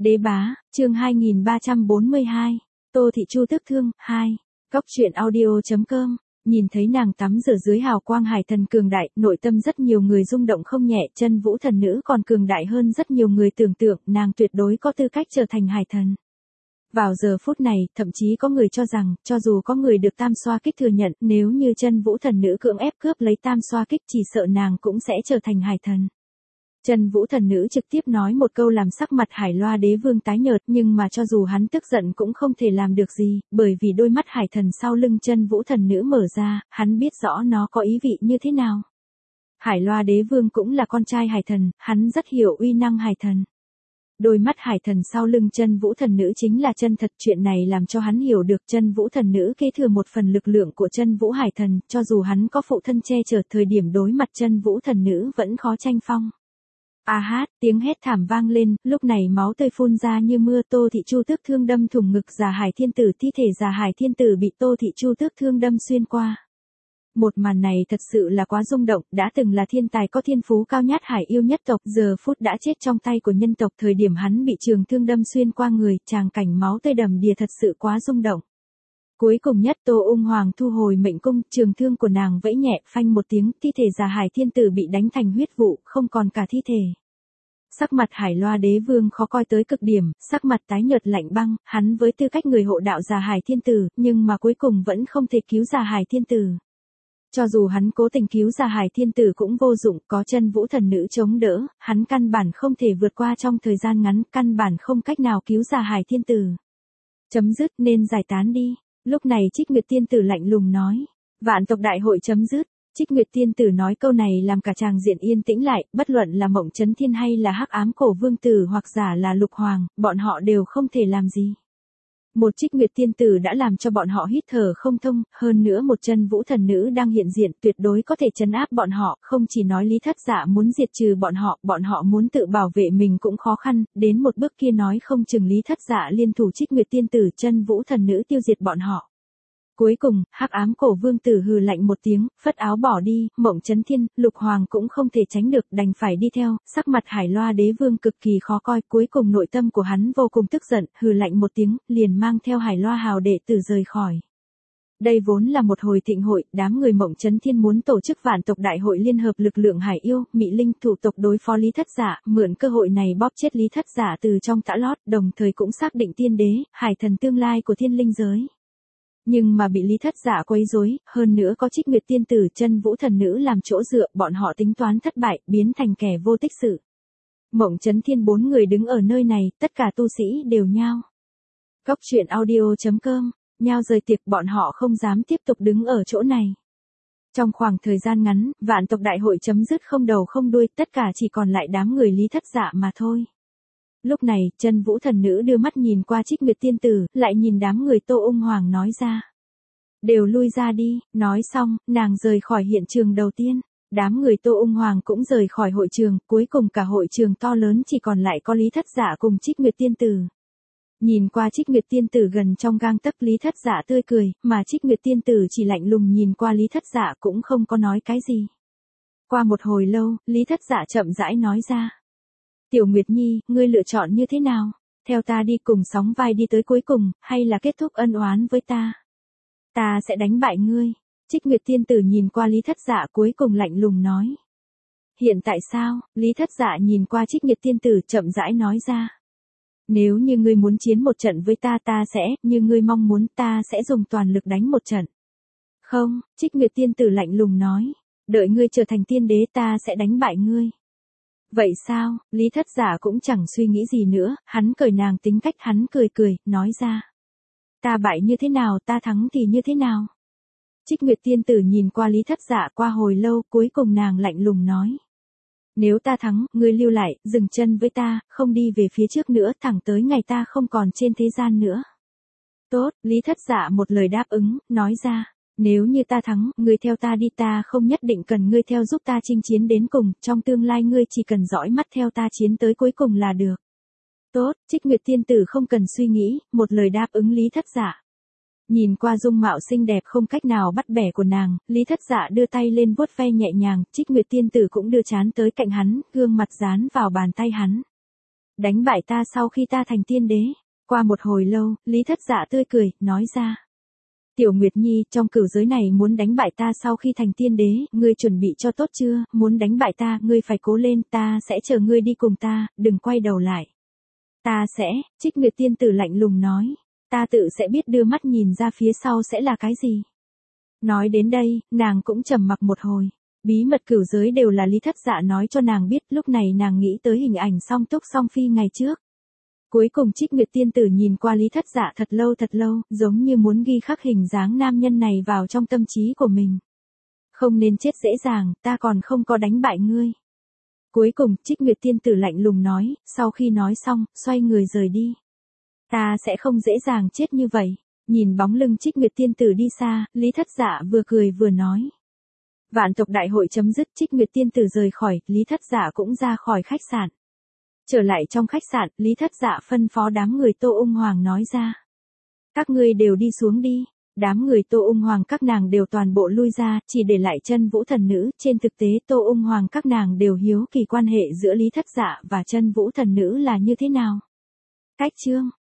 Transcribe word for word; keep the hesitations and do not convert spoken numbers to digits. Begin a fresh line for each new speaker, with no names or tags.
Đế bá, chương hai nghìn ba trăm bốn mươi hai, Tô Thị Chu tức thương, hai, Cóc truyện audio chấm com, nhìn thấy nàng tắm rửa dưới hào quang hải thần cường đại, nội tâm rất nhiều người rung động không nhẹ, chân vũ thần nữ còn cường đại hơn rất nhiều người tưởng tượng, nàng tuyệt đối có tư cách trở thành hải thần. Vào giờ phút này, thậm chí có người cho rằng, cho dù có người được tam xoa kích thừa nhận, nếu như chân vũ thần nữ cưỡng ép cướp lấy tam xoa kích chỉ sợ nàng cũng sẽ trở thành hải thần. Chân vũ thần nữ trực tiếp nói một câu làm sắc mặt Hải Loa đế vương tái nhợt, nhưng mà cho dù hắn tức giận cũng không thể làm được gì, bởi vì đôi mắt hải thần sau lưng chân vũ thần nữ mở ra, hắn biết rõ nó có ý vị như thế nào. Hải Loa đế vương cũng là con trai hải thần, hắn rất hiểu uy năng hải thần. Đôi mắt hải thần sau lưng chân vũ thần nữ chính là chân thật, chuyện này làm cho hắn hiểu được chân vũ thần nữ kế thừa một phần lực lượng của chân vũ hải thần, cho dù hắn có phụ thân che chở thời điểm đối mặt chân vũ thần nữ vẫn khó tranh phong. A hát, tiếng hét thảm vang lên, lúc này máu tươi phun ra như mưa, Tô Thị Chu tước thương đâm thủng ngực Già Hải Thiên Tử, thi thể Già Hải Thiên Tử bị Tô Thị Chu tước thương đâm xuyên qua. Một màn này thật sự là quá rung động, đã từng là thiên tài có thiên phú cao nhất hải yêu nhất tộc, giờ phút đã chết trong tay của nhân tộc, thời điểm hắn bị trường thương đâm xuyên qua người, tràng cảnh máu tươi đầm đìa thật sự quá rung động. Cuối cùng nhất Tô Ung Hoàng thu hồi mệnh cung, trường thương của nàng vẫy nhẹ, phanh một tiếng, thi thể Già Hải Thiên Tử bị đánh thành huyết vụ, không còn cả thi thể. Sắc mặt Hải Loa đế vương khó coi tới cực điểm, sắc mặt tái nhợt lạnh băng, hắn với tư cách người hộ đạo Già Hải Thiên Tử, nhưng mà cuối cùng vẫn không thể cứu Già Hải Thiên Tử. Cho dù hắn cố tình cứu Già Hải Thiên Tử cũng vô dụng, có chân vũ thần nữ chống đỡ, hắn căn bản không thể vượt qua trong thời gian ngắn, căn bản không cách nào cứu Già Hải Thiên Tử. Chấm dứt, nên giải tán đi. Lúc này Trích Nguyệt Tiên Tử lạnh lùng nói, vạn tộc đại hội chấm dứt. Trích Nguyệt Tiên Tử nói câu này làm cả tràng diện yên tĩnh lại, bất luận là Mộng Chấn Thiên hay là Hắc Ám Cổ Vương Tử hoặc giả là Lục Hoàng, bọn họ đều không thể làm gì. Một Trích Nguyệt Tiên Tử đã làm cho bọn họ hít thở không thông, hơn nữa một chân vũ thần nữ đang hiện diện tuyệt đối có thể trấn áp bọn họ, không chỉ nói Lý Thất Dạ muốn diệt trừ bọn họ, bọn họ muốn tự bảo vệ mình cũng khó khăn, đến một bước kia nói không chừng Lý Thất Dạ liên thủ Trích Nguyệt Tiên Tử chân vũ thần nữ tiêu diệt bọn họ. Cuối cùng, Hắc Ám Cổ Vương Tử hừ lạnh một tiếng, phất áo bỏ đi, Mộng Chấn Thiên, Lục Hoàng cũng không thể tránh được, đành phải đi theo, sắc mặt Hải Loa đế vương cực kỳ khó coi, cuối cùng nội tâm của hắn vô cùng tức giận, hừ lạnh một tiếng, liền mang theo Hải Loa hào đệ tử rời khỏi. Đây vốn là một hồi thịnh hội, đám người Mộng Chấn Thiên muốn tổ chức vạn tộc đại hội liên hợp lực lượng hải yêu, Mị Linh thủ tộc đối phó Lý Thất Dạ, mượn cơ hội này bóp chết Lý Thất Dạ từ trong tã lót, đồng thời cũng xác định tiên đế, hải thần tương lai của thiên linh giới. Nhưng mà bị Lý Thất Dạ quấy rối, hơn nữa có Trích Nguyệt Tiên Tử chân vũ thần nữ làm chỗ dựa, bọn họ tính toán thất bại, biến thành kẻ vô tích sự. Mộng Chấn Thiên bốn người đứng ở nơi này, tất cả tu sĩ đều nhao. Cóc truyện audio chấm com, nhao rời tiệc, bọn họ không dám tiếp tục đứng ở chỗ này. Trong khoảng thời gian ngắn, vạn tộc đại hội chấm dứt không đầu không đuôi, tất cả chỉ còn lại đám người Lý Thất Dạ mà thôi. Lúc này, chân vũ thần nữ đưa mắt nhìn qua Trích Nguyệt Tiên Tử, lại nhìn đám người Tô Ung Hoàng nói ra. Đều lui ra đi, nói xong, nàng rời khỏi hiện trường đầu tiên. Đám người Tô Ung Hoàng cũng rời khỏi hội trường, cuối cùng cả hội trường to lớn chỉ còn lại có Lý Thất Dạ cùng Trích Nguyệt Tiên Tử. Nhìn qua Trích Nguyệt Tiên Tử gần trong gang tấc, Lý Thất Dạ tươi cười, mà Trích Nguyệt Tiên Tử chỉ lạnh lùng nhìn qua Lý Thất Dạ cũng không có nói cái gì. Qua một hồi lâu, Lý Thất Dạ chậm rãi nói ra. Tiểu Nguyệt Nhi, ngươi lựa chọn như thế nào? Theo ta đi cùng sóng vai đi tới cuối cùng, hay là kết thúc ân oán với ta? Ta sẽ đánh bại ngươi. Trích Nguyệt Tiên Tử nhìn qua Lý Thất Dạ cuối cùng lạnh lùng nói. Hiện tại sao? Lý Thất Dạ nhìn qua Trích Nguyệt Tiên Tử chậm rãi nói ra. Nếu như ngươi muốn chiến một trận với ta ta sẽ, như ngươi mong muốn ta sẽ dùng toàn lực đánh một trận. Không, Trích Nguyệt Tiên Tử lạnh lùng nói. Đợi ngươi trở thành tiên đế ta sẽ đánh bại ngươi. Vậy sao? Lý Thất Dạ cũng chẳng suy nghĩ gì nữa, hắn cười nàng tính cách, hắn cười cười, nói ra. Ta bại như thế nào, ta thắng thì như thế nào? Trích Nguyệt Tiên Tử nhìn qua Lý Thất Dạ qua hồi lâu, cuối cùng nàng lạnh lùng nói. Nếu ta thắng, ngươi lưu lại, dừng chân với ta, không đi về phía trước nữa, thẳng tới ngày ta không còn trên thế gian nữa. Tốt, Lý Thất Dạ một lời đáp ứng, nói ra. Nếu như ta thắng, ngươi theo ta đi, ta không nhất định cần ngươi theo giúp ta chinh chiến đến cùng, trong tương lai ngươi chỉ cần dõi mắt theo ta chiến tới cuối cùng là được. Tốt, Trích Nguyệt Tiên Tử không cần suy nghĩ, một lời đáp ứng Lý Thất Dạ. Nhìn qua dung mạo xinh đẹp không cách nào bắt bẻ của nàng, Lý Thất Dạ đưa tay lên vuốt ve nhẹ nhàng, Trích Nguyệt Tiên Tử cũng đưa trán tới cạnh hắn, gương mặt dán vào bàn tay hắn. Đánh bại ta sau khi ta thành tiên đế. Qua một hồi lâu, Lý Thất Dạ tươi cười, nói ra. Tiểu Nguyệt Nhi, trong cửu giới này muốn đánh bại ta sau khi thành tiên đế, ngươi chuẩn bị cho tốt chưa, muốn đánh bại ta, ngươi phải cố lên, ta sẽ chờ ngươi đi cùng ta, đừng quay đầu lại. Ta sẽ, Trích Nguyệt tiên tử lạnh lùng nói, ta tự sẽ biết đưa mắt nhìn ra phía sau sẽ là cái gì. Nói đến đây, nàng cũng trầm mặc một hồi. Bí mật cửu giới đều là Lý Thất Dạ nói cho nàng biết, lúc này nàng nghĩ tới hình ảnh Song Túc Song Phi ngày trước. Cuối cùng Trích Nguyệt tiên tử nhìn qua Lý Thất Dạ thật lâu thật lâu, giống như muốn ghi khắc hình dáng nam nhân này vào trong tâm trí của mình. Không nên chết dễ dàng, ta còn không có đánh bại ngươi. Cuối cùng, Trích Nguyệt tiên tử lạnh lùng nói, sau khi nói xong, xoay người rời đi. Ta sẽ không dễ dàng chết như vậy. Nhìn bóng lưng Trích Nguyệt tiên tử đi xa, Lý Thất Dạ vừa cười vừa nói. Vạn tộc đại hội chấm dứt, Trích Nguyệt tiên tử rời khỏi, Lý Thất Dạ cũng ra khỏi khách sạn. Trở lại trong khách sạn, Lý Thất Dạ phân phó đám người Tô Ung Hoàng nói ra. Các ngươi đều đi xuống đi. Đám người Tô Ung Hoàng các nàng đều toàn bộ lui ra, chỉ để lại Chân Vũ thần nữ. Trên thực tế Tô Ung Hoàng các nàng đều hiếu kỳ quan hệ giữa Lý Thất Dạ và Chân Vũ thần nữ là như thế nào. Cách chương